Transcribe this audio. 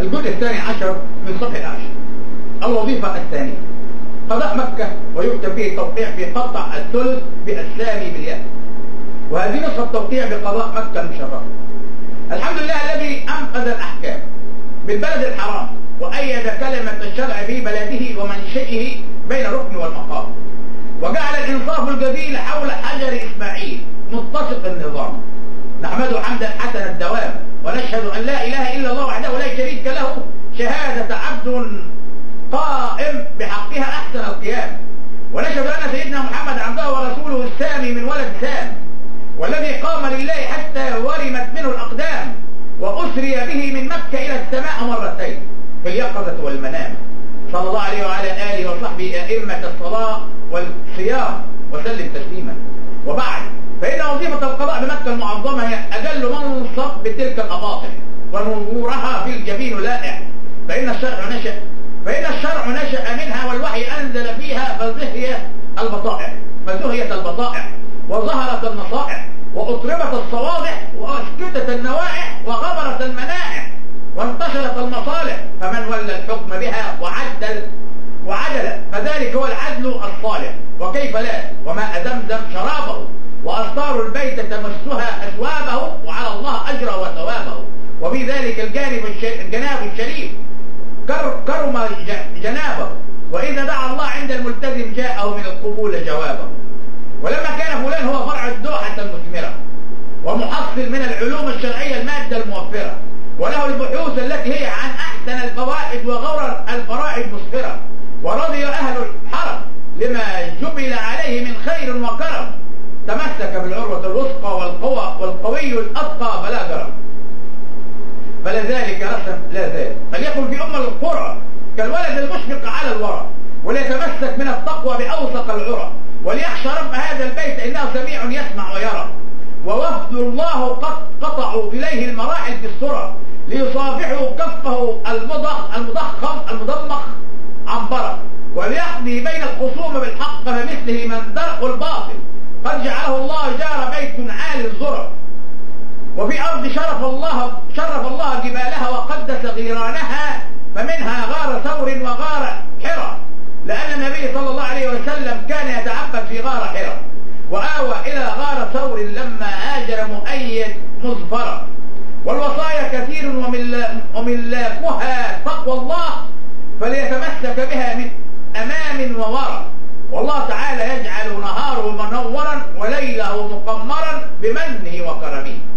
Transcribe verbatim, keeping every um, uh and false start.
الجزء الثاني عشر من صفحة العاشر. الوظيفة الثانية قضاء مكة، ويكتب فيه التوقيع في قطع الثلث بالسامي بالياء، وهذه نسخة التوقيع بقضاء مكة المشرفة. الحمد لله الذي أنقذ الأحكام بالبلد الحرام، وأيد كلمة الشرع في بلده ومنشئه بين الركن والمقام، وجعل الإنصاف الجديد حول حجر إسماعيل متسق النظام. نحمده حمدا حسن الدوام، ونشهد أن لا إله إلا الله وحده لا شريك له شهادة عبد قائم بحقها أحسن القيام، ونشهد أن سيدنا محمد عبده ورسوله السامي من ولد سام، والذي قام لله حتى ورمت منه الأقدام، وأسري به من مكة إلى السماء مرتين في اليقظة والمنام، صلى الله عليه وعلى آله وصحبه أئمة الصلاة والصيام، وسلم تسليما. وبعد، فإن وظيفة القضاء بمكة المعظمة هي أجل منصب بتلك الأباطح، ونورها في الجبين لائع. فإن الشرع نشأ فإن الشرع نشأ منها، والوحي أنزل فيها، فزهيت البطائع فزهيت البطائع وظهرت النصائح، وأطربت الصوابح، وأسكتت النوائح، وغبرت المنائح، وانتشرت المصالح. فمن ولى الحكم بها وعدل وعدل فذلك هو العدل الصالح. وكيف لا، وماء زمزم شرابه، وأسطار البيت تمسها أثوابه، وعلى الله أجر وثوابه. وفي ذلك الجانب الجناب الشريف كرم جنابه، وإذا دعا الله عند الملتزم جاءه من القبول جوابه. ولما كان فلان هو فرع الدوحة المثمرة، ومحصل من العلوم الشرعية المادة الموفرة، وله البحوث التي هي عن أحسن الفوائد وغرر الفرائد مسفرة، ورضي أهل الحرم لما جبل عليه من خير وكرم، تمسك بالعروة الوثقى والقوى والقوي الأتقى فلا جرم. فلذلك رسم لا ذلك، فليكن في أم القرى كالولد المشفق على الورى، وليتمسك من التقوى بأوثق العرى، وليخشى رب هذا البيت إنه سميع يسمع ويرى. ووفد الله قد قطعوا إليه المراحل في السرى، ليصافحوا كفه المضخ المضخم المضمخ عنبرة، وليقضي بين الخصوم بالحق، فمثله من درق الباطل قد جعله الله جار بيت عالي الزرى. وفي أرض شرف الله شرف الله جبالها، وقدس غيرانها، فمنها غار ثور وغار حرى، لأن النبي صلى الله عليه وسلم كان يتعبد في غار حرى، وآوى إلى غار ثور لما هاجر مؤيد مظفرا. والوصايا كثير وملاكها تقوى الله، فليتمسك بها من أمام ووراء. والله تعالى يجعل نهاره منورا وليله مقمرا بمنه وكرمه.